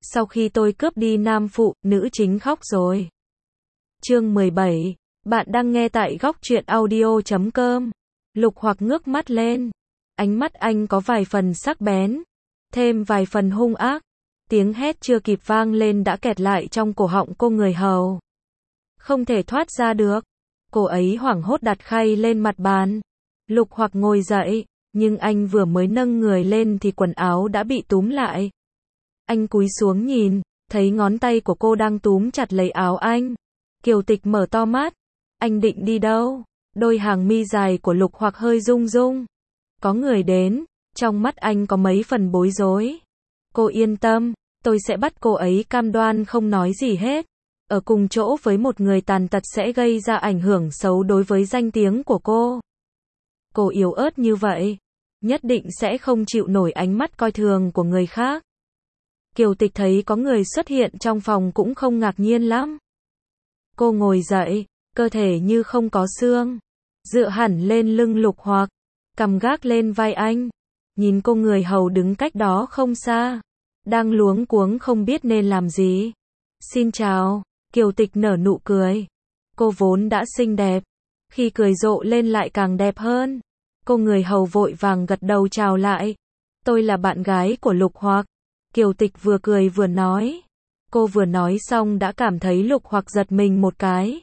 Sau khi tôi cướp đi nam phụ, nữ chính khóc rồi. Chương 17. Bạn đang nghe tại góc truyện audio.com. Lục Hoặc ngước mắt lên. Ánh mắt anh có vài phần sắc bén, thêm vài phần hung ác. Tiếng hét chưa kịp vang lên đã kẹt lại trong cổ họng cô người hầu. Không thể thoát ra được. Cô ấy hoảng hốt đặt khay lên mặt bàn. Lục Hoặc ngồi dậy, nhưng anh vừa mới nâng người lên thì quần áo đã bị túm lại. Anh cúi xuống nhìn, thấy ngón tay của cô đang túm chặt lấy áo anh. Kiều Tịch mở to mắt. Anh định đi đâu? Đôi hàng mi dài của Lục Hoặc hơi rung rung. Có người đến, trong mắt anh có mấy phần bối rối. Cô yên tâm, tôi sẽ bắt cô ấy cam đoan không nói gì hết. Ở cùng chỗ với một người tàn tật sẽ gây ra ảnh hưởng xấu đối với danh tiếng của cô. Cô yếu ớt như vậy, nhất định sẽ không chịu nổi ánh mắt coi thường của người khác. Kiều Tịch thấy có người xuất hiện trong phòng cũng không ngạc nhiên lắm. Cô ngồi dậy, cơ thể như không có xương, dựa hẳn lên lưng Lục Hoặc, cằm gác lên vai anh. Nhìn cô người hầu đứng cách đó không xa, đang luống cuống không biết nên làm gì. Xin chào, Kiều Tịch nở nụ cười. Cô vốn đã xinh đẹp, khi cười rộ lên lại càng đẹp hơn. Cô người hầu vội vàng gật đầu chào lại. Tôi là bạn gái của Lục Hoặc. Kiều Tịch vừa cười vừa nói. Cô vừa nói xong đã cảm thấy Lục Hoặc giật mình một cái.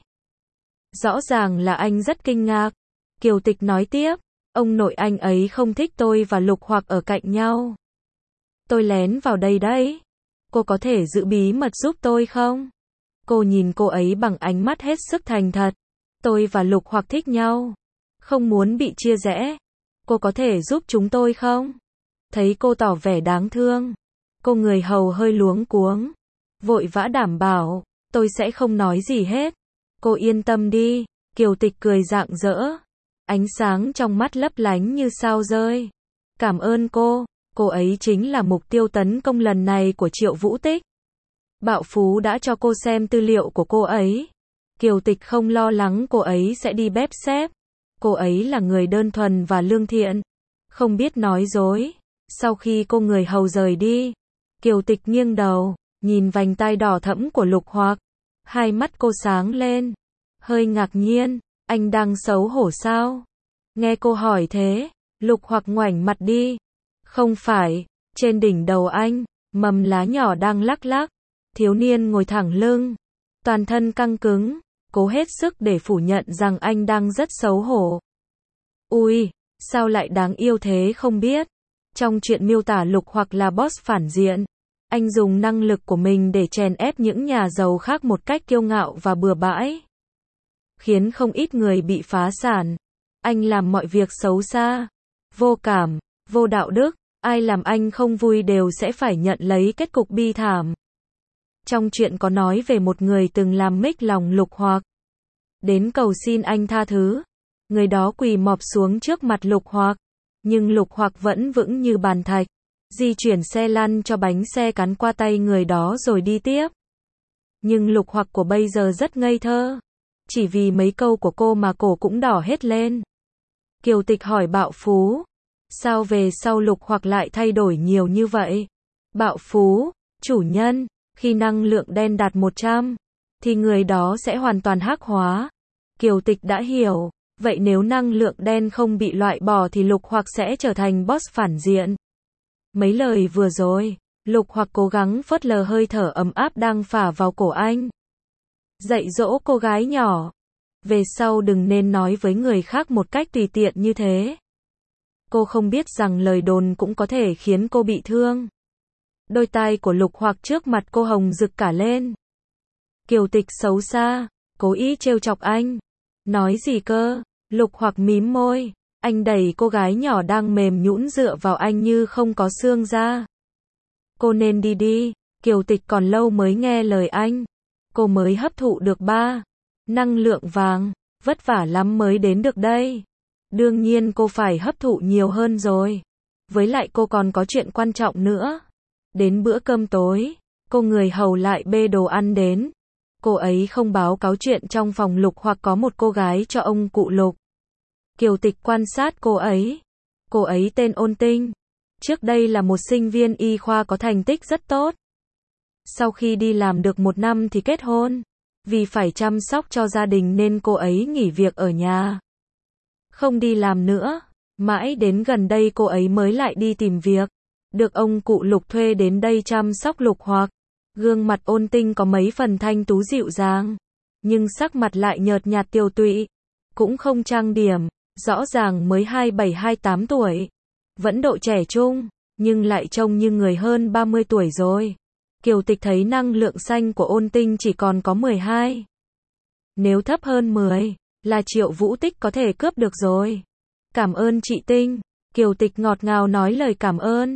Rõ ràng là anh rất kinh ngạc. Kiều Tịch nói tiếp, ông nội anh ấy không thích tôi và Lục Hoặc ở cạnh nhau. Tôi lén vào đây đấy. Cô có thể giữ bí mật giúp tôi không? Cô nhìn cô ấy bằng ánh mắt hết sức thành thật. Tôi và Lục Hoặc thích nhau, không muốn bị chia rẽ. Cô có thể giúp chúng tôi không? Thấy cô tỏ vẻ đáng thương, cô người hầu hơi luống cuống, vội vã đảm bảo, tôi sẽ không nói gì hết. Cô yên tâm đi. Kiều Tịch cười rạng rỡ, ánh sáng trong mắt lấp lánh như sao rơi. Cảm ơn cô ấy chính là mục tiêu tấn công lần này của Triệu Vũ Tích. Bạo Phú đã cho cô xem tư liệu của cô ấy. Kiều Tịch không lo lắng cô ấy sẽ đi bếp xếp. Cô ấy là người đơn thuần và lương thiện, không biết nói dối. Sau khi cô người hầu rời đi, Kiều Tịch nghiêng đầu, nhìn vành tai đỏ thẫm của Lục Hoặc. Hai mắt cô sáng lên, hơi ngạc nhiên, anh đang xấu hổ sao? Nghe cô hỏi thế, Lục Hoặc ngoảnh mặt đi. Không phải, trên đỉnh đầu anh, mầm lá nhỏ đang lắc lắc. Thiếu niên ngồi thẳng lưng, toàn thân căng cứng, cố hết sức để phủ nhận rằng anh đang rất xấu hổ. Ui, sao lại đáng yêu thế không biết? Trong chuyện miêu tả Lục Hoặc là boss phản diện. Anh dùng năng lực của mình để chèn ép những nhà giàu khác một cách kiêu ngạo và bừa bãi, khiến không ít người bị phá sản. Anh làm mọi việc xấu xa, vô cảm, vô đạo đức. Ai làm anh không vui đều sẽ phải nhận lấy kết cục bi thảm. Trong chuyện có nói về một người từng làm mếch lòng Lục Hoặc, đến cầu xin anh tha thứ. Người đó quỳ mọp xuống trước mặt Lục Hoặc, nhưng Lục Hoặc vẫn vững như bàn thạch, di chuyển xe lăn cho bánh xe cắn qua tay người đó rồi đi tiếp. Nhưng Lục Hoặc của bây giờ rất ngây thơ. Chỉ vì mấy câu của cô mà cổ cũng đỏ hết lên. Kiều Tịch hỏi Bạo Phú, sao về sau Lục Hoặc lại thay đổi nhiều như vậy? Bạo Phú, chủ nhân, khi năng lượng đen đạt 100, thì người đó sẽ hoàn toàn hắc hóa. Kiều Tịch đã hiểu, vậy nếu năng lượng đen không bị loại bỏ thì Lục Hoặc sẽ trở thành boss phản diện. Mấy lời vừa rồi, Lục Hoặc cố gắng phớt lờ hơi thở ấm áp đang phả vào cổ anh. Dạy dỗ cô gái nhỏ, về sau đừng nên nói với người khác một cách tùy tiện như thế. Cô không biết rằng lời đồn cũng có thể khiến cô bị thương. Đôi tai của Lục Hoặc trước mặt cô hồng rực cả lên. Kiều Tịch xấu xa, cố ý trêu chọc anh. Nói gì cơ? Lục Hoặc mím môi. Anh đẩy cô gái nhỏ đang mềm nhũn dựa vào anh như không có xương ra. Cô nên đi đi. Kiều Tịch còn lâu mới nghe lời anh. Cô mới hấp thụ được 3 năng lượng vàng, vất vả lắm mới đến được đây. Đương nhiên cô phải hấp thụ nhiều hơn rồi. Với lại cô còn có chuyện quan trọng nữa. Đến bữa cơm tối, cô người hầu lại bê đồ ăn đến. Cô ấy không báo cáo chuyện trong phòng Lục Hoặc có một cô gái cho ông cụ Lục. Kiều Tịch quan sát cô ấy. Cô ấy tên Ôn Tinh. Trước đây là một sinh viên y khoa có thành tích rất tốt. Sau khi đi làm được 1 năm thì kết hôn. Vì phải chăm sóc cho gia đình nên cô ấy nghỉ việc ở nhà. Không đi làm nữa. Mãi đến gần đây cô ấy mới lại đi tìm việc. Được ông cụ Lục thuê đến đây chăm sóc Lục Hoặc. Gương mặt Ôn Tinh có mấy phần thanh tú dịu dàng. Nhưng sắc mặt lại nhợt nhạt tiều tụy. Cũng không trang điểm. Rõ ràng mới 27-28 tuổi. Vẫn độ trẻ trung. Nhưng lại trông như người hơn 30 tuổi rồi. Kiều Tịch thấy năng lượng xanh của Ôn Tinh chỉ còn có 12. Nếu thấp hơn 10, là Triệu Vũ Tích có thể cướp được rồi. Cảm ơn chị Tinh. Kiều Tịch ngọt ngào nói lời cảm ơn.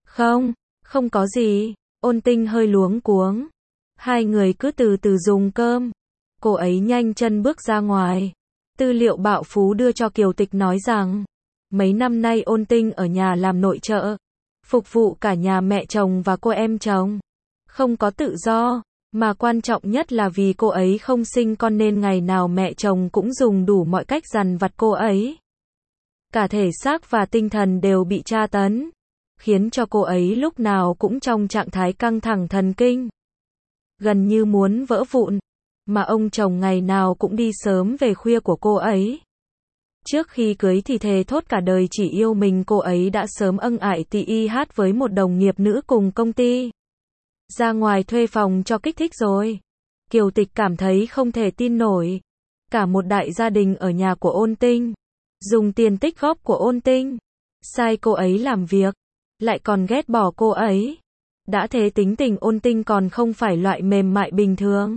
Không có gì. Ôn Tinh hơi luống cuống. Hai người cứ từ từ dùng cơm. Cô ấy nhanh chân bước ra ngoài. Tư liệu Bạo Phú đưa cho Kiều Tịch nói rằng, mấy năm nay Ôn Tinh ở nhà làm nội trợ, phục vụ cả nhà mẹ chồng và cô em chồng. Không có tự do, mà quan trọng nhất là vì cô ấy không sinh con nên ngày nào mẹ chồng cũng dùng đủ mọi cách dằn vặt cô ấy. Cả thể xác và tinh thần đều bị tra tấn, khiến cho cô ấy lúc nào cũng trong trạng thái căng thẳng thần kinh. Gần như muốn vỡ vụn, mà ông chồng ngày nào cũng đi sớm về khuya của cô ấy. Trước khi cưới thì thề thốt cả đời chỉ yêu mình, cô ấy đã sớm ân ái tỉ y hát với một đồng nghiệp nữ cùng công ty. Ra ngoài thuê phòng cho kích thích rồi. Kiều Tịch cảm thấy không thể tin nổi. Cả một đại gia đình ở nhà của Ôn Tinh. Dùng tiền tích góp của Ôn Tinh. Sai cô ấy làm việc. Lại còn ghét bỏ cô ấy. Đã thế tính tình Ôn Tinh còn không phải loại mềm mại bình thường.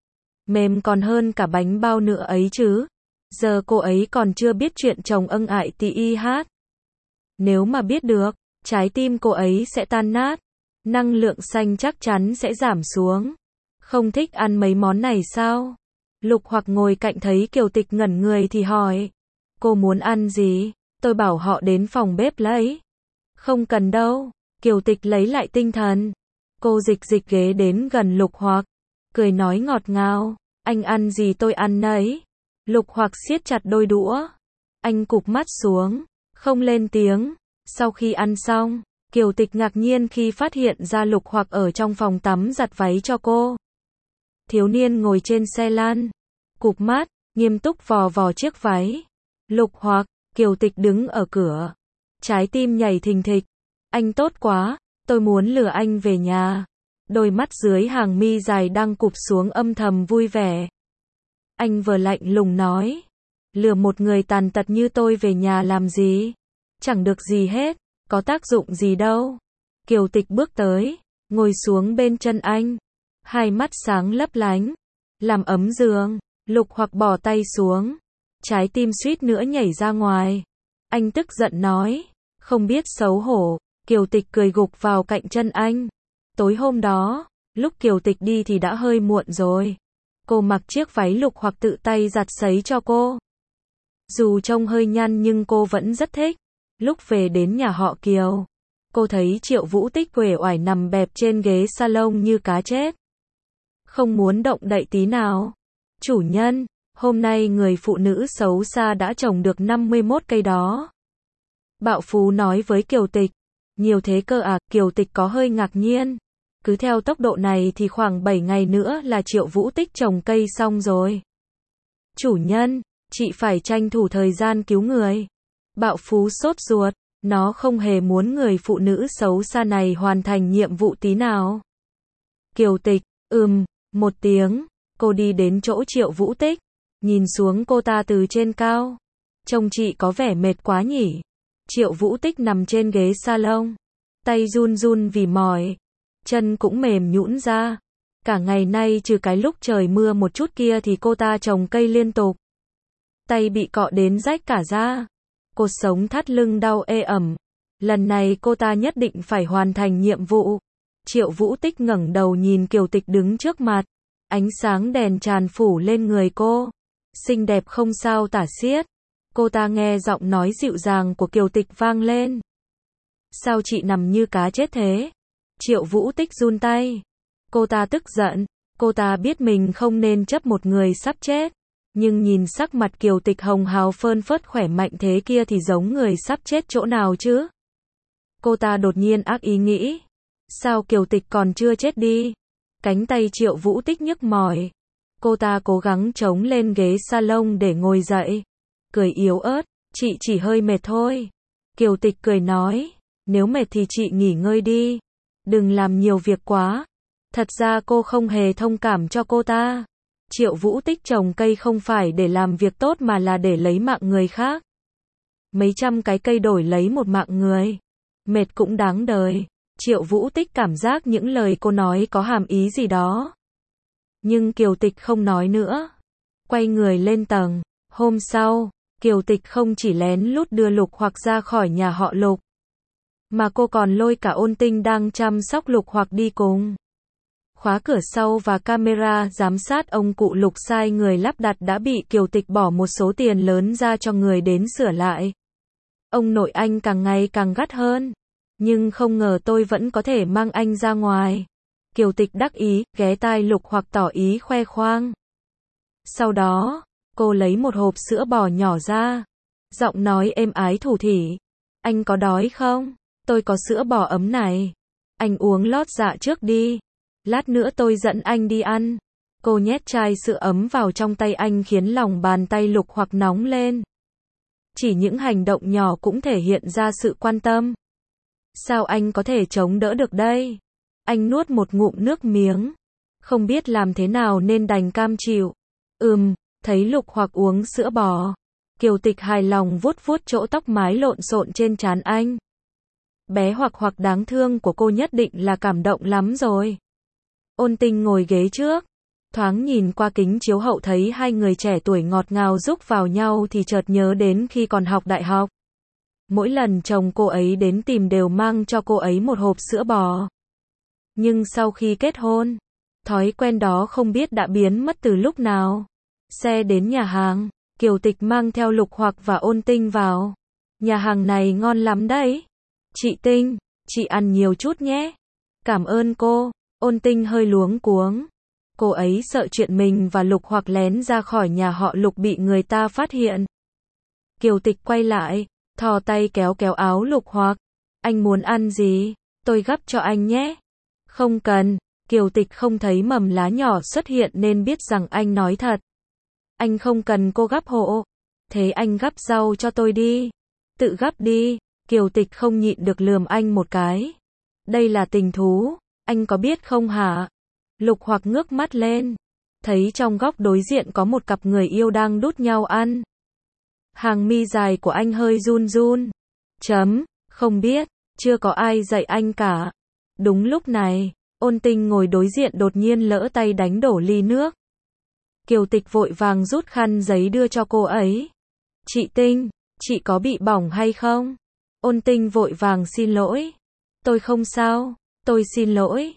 Mềm còn hơn cả bánh bao nữa ấy chứ. Giờ cô ấy còn chưa biết chuyện chồng ân ái tỉ y hát. Nếu mà biết được, trái tim cô ấy sẽ tan nát. Năng lượng xanh chắc chắn sẽ giảm xuống. Không thích ăn mấy món này sao? Lục Hoặc ngồi cạnh thấy Kiều Tịch ngẩn người thì hỏi. Cô muốn ăn gì? Tôi bảo họ đến phòng bếp lấy. Không cần đâu. Kiều Tịch lấy lại tinh thần. Cô dịch ghế đến gần Lục Hoặc. Cười nói ngọt ngào. Anh ăn gì tôi ăn nấy. Lục Hoặc siết chặt đôi đũa. Anh cụp mắt xuống. Không lên tiếng. Sau khi ăn xong, Kiều Tịch ngạc nhiên khi phát hiện ra Lục Hoặc ở trong phòng tắm giặt váy cho cô. Thiếu niên ngồi trên xe lăn, cụp mắt, nghiêm túc vò vò chiếc váy. Lục Hoặc, Kiều Tịch đứng ở cửa. Trái tim nhảy thình thịch. Anh tốt quá, tôi muốn lừa anh về nhà. Đôi mắt dưới hàng mi dài đang cụp xuống âm thầm vui vẻ. Anh vừa lạnh lùng nói. Lừa một người tàn tật như tôi về nhà làm gì? Chẳng được gì hết. Có tác dụng gì đâu. Kiều Tịch bước tới, ngồi xuống bên chân anh. Hai mắt sáng lấp lánh. Làm ấm giường. Lục Hoặc bỏ tay xuống. Trái tim suýt nữa nhảy ra ngoài. Anh tức giận nói. Không biết xấu hổ. Kiều Tịch cười gục vào cạnh chân anh. Tối hôm đó, lúc Kiều Tịch đi thì đã hơi muộn rồi. Cô mặc chiếc váy Lục Hoặc tự tay giặt sấy cho cô. Dù trông hơi nhăn nhưng cô vẫn rất thích. Lúc về đến nhà họ Kiều, cô thấy Triệu Vũ Tích uể oải nằm bẹp trên ghế salon như cá chết. Không muốn động đậy tí nào. Chủ nhân, hôm nay người phụ nữ xấu xa đã trồng được 51 cây đó. Bạo Phú nói với Kiều Tịch. Nhiều thế cơ à? Kiều Tịch có hơi ngạc nhiên. Cứ theo tốc độ này thì khoảng 7 ngày nữa là Triệu Vũ Tích trồng cây xong rồi. Chủ nhân, chị phải tranh thủ thời gian cứu người. Bạo Phú sốt ruột, nó không hề muốn người phụ nữ xấu xa này hoàn thành nhiệm vụ tí nào. Kiều Tịch, một tiếng, cô đi đến chỗ Triệu Vũ Tích, nhìn xuống cô ta từ trên cao. Trông chị có vẻ mệt quá nhỉ. Triệu Vũ Tích nằm trên ghế salon, tay run run vì mỏi, chân cũng mềm nhũn ra. Cả ngày nay trừ cái lúc trời mưa một chút kia thì cô ta trồng cây liên tục. Tay bị cọ đến rách cả da. Cột sống thắt lưng đau ê ẩm. Lần này cô ta nhất định phải hoàn thành nhiệm vụ. Triệu Vũ Tích ngẩng đầu nhìn Kiều Tịch đứng trước mặt. Ánh sáng đèn tràn phủ lên người cô. Xinh đẹp không sao tả xiết. Cô ta nghe giọng nói dịu dàng của Kiều Tịch vang lên. Sao chị nằm như cá chết thế? Triệu Vũ Tích run tay. Cô ta tức giận. Cô ta biết mình không nên chấp một người sắp chết. Nhưng nhìn sắc mặt Kiều Tịch hồng hào phơn phớt khỏe mạnh thế kia thì giống người sắp chết chỗ nào chứ? Cô ta đột nhiên ác ý nghĩ. Sao Kiều Tịch còn chưa chết đi? Cánh tay Triệu Vũ Tích nhức mỏi. Cô ta cố gắng chống lên ghế salon để ngồi dậy. Cười yếu ớt, chị chỉ hơi mệt thôi. Kiều Tịch cười nói, nếu mệt thì chị nghỉ ngơi đi. Đừng làm nhiều việc quá. Thật ra cô không hề thông cảm cho cô ta. Triệu Vũ Tích trồng cây không phải để làm việc tốt mà là để lấy mạng người khác. Mấy trăm cái cây đổi lấy một mạng người. Mệt cũng đáng đời. Triệu Vũ Tích cảm giác những lời cô nói có hàm ý gì đó. Nhưng Kiều Tịch không nói nữa. Quay người lên tầng. Hôm sau, Kiều Tịch không chỉ lén lút đưa Lục Hoặc ra khỏi nhà họ Lục, mà cô còn lôi cả Ôn Tinh đang chăm sóc Lục Hoặc đi cùng. Khóa cửa sau và camera giám sát ông cụ Lục sai người lắp đặt đã bị Kiều Tịch bỏ một số tiền lớn ra cho người đến sửa lại. Ông nội anh càng ngày càng gắt hơn. Nhưng không ngờ tôi vẫn có thể mang anh ra ngoài. Kiều Tịch đắc ý, ghé tai Lục Hoặc tỏ ý khoe khoang. Sau đó, cô lấy một hộp sữa bò nhỏ ra. Giọng nói êm ái thủ thỉ. Anh có đói không? Tôi có sữa bò ấm này. Anh uống lót dạ trước đi. Lát nữa tôi dẫn anh đi ăn. Cô nhét chai sữa ấm vào trong tay anh khiến lòng bàn tay Lục Hoặc nóng lên. Chỉ những hành động nhỏ cũng thể hiện ra sự quan tâm. Sao anh có thể chống đỡ được đây? Anh nuốt một ngụm nước miếng. Không biết làm thế nào nên đành cam chịu. Thấy Lục Hoặc uống sữa bò. Kiều Tịch hài lòng vuốt vuốt chỗ tóc mái lộn xộn trên trán anh. Bé Hoặc đáng thương của cô nhất định là cảm động lắm rồi. Ôn Tinh ngồi ghế trước. Thoáng nhìn qua kính chiếu hậu thấy hai người trẻ tuổi ngọt ngào rúc vào nhau thì chợt nhớ đến khi còn học đại học. Mỗi lần chồng cô ấy đến tìm đều mang cho cô ấy một hộp sữa bò. Nhưng sau khi kết hôn, thói quen đó không biết đã biến mất từ lúc nào. Xe đến nhà hàng, Kiều Tịch mang theo Lục Hoặc và Ôn Tinh vào. Nhà hàng này ngon lắm đấy. Chị Tinh, chị ăn nhiều chút nhé. Cảm ơn cô. Ôn Tinh hơi luống cuống. Cô ấy sợ chuyện mình và Lục Hoặc lén ra khỏi nhà họ Lục bị người ta phát hiện. Kiều Tịch quay lại, thò tay kéo kéo áo Lục Hoặc. Anh muốn ăn gì? Tôi gắp cho anh nhé. Không cần. Kiều Tịch không thấy mầm lá nhỏ xuất hiện nên biết rằng anh nói thật. Anh không cần cô gắp hộ. Thế anh gắp rau cho tôi đi. Tự gắp đi. Kiều Tịch không nhịn được lườm anh một cái. Đây là tình thú. Anh có biết không hả? Lục Hoặc ngước mắt lên. Thấy trong góc đối diện có một cặp người yêu đang đút nhau ăn. Hàng mi dài của anh hơi run run. Không biết. Chưa có ai dạy anh cả. Đúng lúc này, Ôn Tinh ngồi đối diện đột nhiên lỡ tay đánh đổ ly nước. Kiều Tịch vội vàng rút khăn giấy đưa cho cô ấy. Chị Tinh, chị có bị bỏng hay không? Ôn Tinh vội vàng xin lỗi. Tôi không sao, tôi xin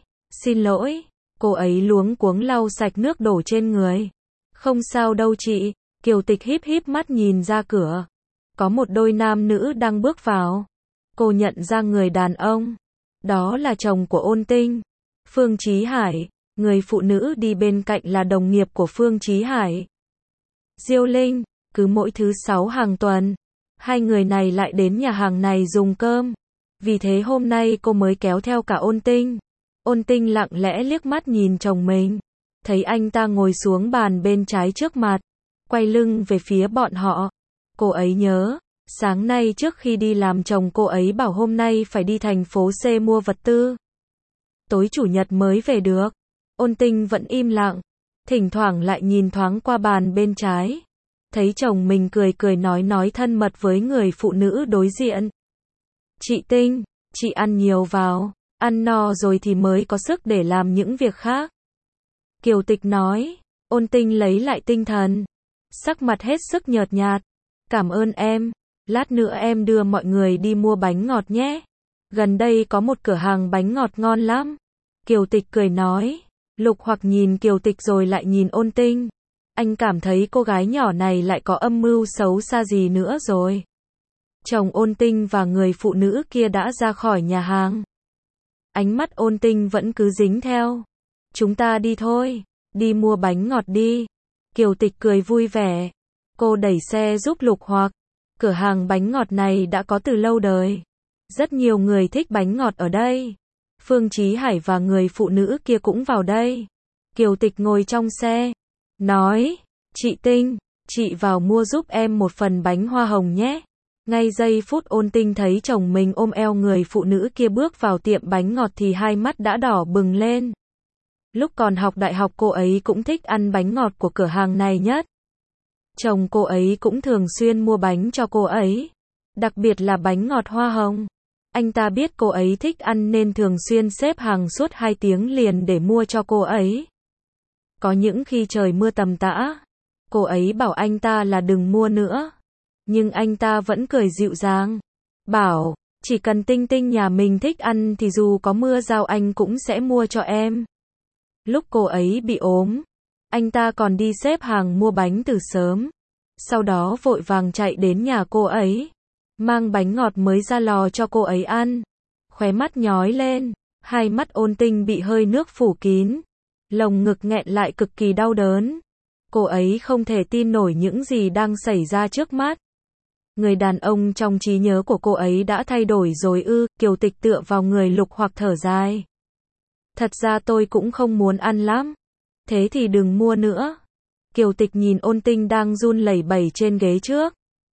lỗi. Cô ấy luống cuống lau sạch nước đổ trên người. Không sao đâu chị. Kiều Tịch híp híp mắt nhìn ra cửa. Có một đôi nam nữ đang bước vào. Cô nhận ra người đàn ông. Đó là chồng của Ôn Tinh, Phương Chí Hải. Người phụ nữ đi bên cạnh là đồng nghiệp của Phương Chí Hải, Diêu Linh. Cứ mỗi thứ 6 hàng tuần, hai người này lại đến nhà hàng này dùng cơm. Vì thế hôm nay cô mới kéo theo cả Ôn Tinh. Ôn Tinh lặng lẽ liếc mắt nhìn chồng mình. Thấy anh ta ngồi xuống bàn bên trái trước mặt, quay lưng về phía bọn họ. Cô ấy nhớ, sáng nay trước khi đi làm chồng cô ấy bảo hôm nay phải đi thành phố C mua vật tư. Tối chủ nhật mới về được. Ôn Tinh vẫn im lặng, thỉnh thoảng lại nhìn thoáng qua bàn bên trái. Thấy chồng mình cười nói thân mật với người phụ nữ đối diện. Chị Tinh, chị ăn nhiều vào, ăn no rồi thì mới có sức để làm những việc khác. Kiều Tịch nói. Ôn Tinh lấy lại tinh thần, sắc mặt hết sức nhợt nhạt. Cảm ơn em, lát nữa em đưa mọi người đi mua bánh ngọt nhé. Gần đây có một cửa hàng bánh ngọt ngon lắm. Kiều Tịch cười nói. Lục Hoặc nhìn Kiều Tịch rồi lại nhìn Ôn Tinh. Anh cảm thấy cô gái nhỏ này lại có âm mưu xấu xa gì nữa rồi. Chồng Ôn Tinh và người phụ nữ kia đã ra khỏi nhà hàng. Ánh mắt Ôn Tinh vẫn cứ dính theo. Chúng ta đi thôi, đi mua bánh ngọt đi. Kiều Tịch cười vui vẻ. Cô đẩy xe giúp Lục Hoặc. Cửa hàng bánh ngọt này đã có từ lâu đời. Rất nhiều người thích bánh ngọt ở đây. Phương Chí Hải và người phụ nữ kia cũng vào đây. Kiều Tịch ngồi trong xe, nói, chị Tinh, chị vào mua giúp em một phần bánh hoa hồng nhé. Ngay giây phút Ôn Tinh thấy chồng mình ôm eo người phụ nữ kia bước vào tiệm bánh ngọt thì hai mắt đã đỏ bừng lên. Lúc còn học đại học cô ấy cũng thích ăn bánh ngọt của cửa hàng này nhất. Chồng cô ấy cũng thường xuyên mua bánh cho cô ấy, đặc biệt là bánh ngọt hoa hồng. Anh ta biết cô ấy thích ăn nên thường xuyên xếp hàng suốt 2 tiếng liền để mua cho cô ấy. Có những khi trời mưa tầm tã, cô ấy bảo anh ta là đừng mua nữa. Nhưng anh ta vẫn cười dịu dàng, bảo, chỉ cần Tinh Tinh nhà mình thích ăn thì dù có mưa rào anh cũng sẽ mua cho em. Lúc cô ấy bị ốm, anh ta còn đi xếp hàng mua bánh từ sớm. Sau đó vội vàng chạy đến nhà cô ấy, mang bánh ngọt mới ra lò cho cô ấy ăn. Khóe mắt nhói lên, hai mắt Ôn Tinh bị hơi nước phủ kín, lồng ngực nghẹn lại cực kỳ đau đớn. Cô ấy không thể tin nổi những gì đang xảy ra trước mắt. Người đàn ông trong trí nhớ của cô ấy đã thay đổi rồi ư? Kiều Tịch tựa vào người Lục Hoặc thở dài. Thật ra tôi cũng không muốn ăn lắm. Thế thì đừng mua nữa. Kiều Tịch nhìn Ôn Tinh đang run lẩy bẩy trên ghế trước.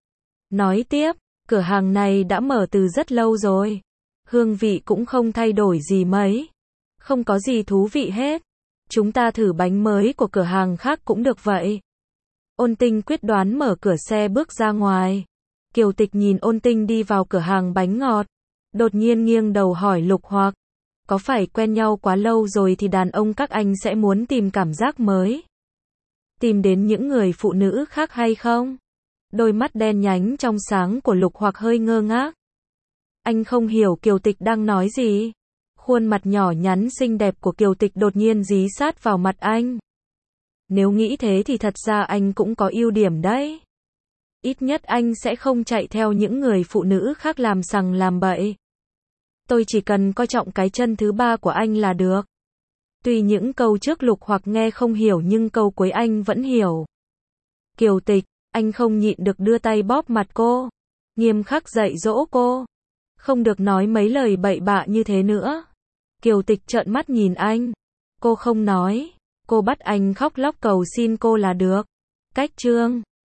Nói tiếp, cửa hàng này đã mở từ rất lâu rồi. Hương vị cũng không thay đổi gì mấy. Không có gì thú vị hết. Chúng ta thử bánh mới của cửa hàng khác cũng được vậy. Ôn Tinh quyết đoán mở cửa xe bước ra ngoài. Kiều Tịch nhìn Ôn Tinh đi vào cửa hàng bánh ngọt. Đột nhiên nghiêng đầu hỏi Lục Hoặc. Có phải quen nhau quá lâu rồi thì đàn ông các anh sẽ muốn tìm cảm giác mới? Tìm đến những người phụ nữ khác hay không? Đôi mắt đen nhánh trong sáng của Lục Hoặc hơi ngơ ngác. Anh không hiểu Kiều Tịch đang nói gì. Khuôn mặt nhỏ nhắn xinh đẹp của Kiều Tịch đột nhiên dí sát vào mặt anh. Nếu nghĩ thế thì thật ra anh cũng có ưu điểm đấy. Ít nhất anh sẽ không chạy theo những người phụ nữ khác làm sằng làm bậy. Tôi chỉ cần coi trọng cái chân thứ ba của anh là được. Tuy những câu trước Lục Hoặc nghe không hiểu nhưng câu cuối anh vẫn hiểu. Kiều Tịch, anh không nhịn được đưa tay bóp mặt cô. Nghiêm khắc dạy dỗ cô. Không được nói mấy lời bậy bạ như thế nữa. Kiều Tịch trợn mắt nhìn anh. Cô không nói. Cô bắt anh khóc lóc cầu xin cô là được. Cách chương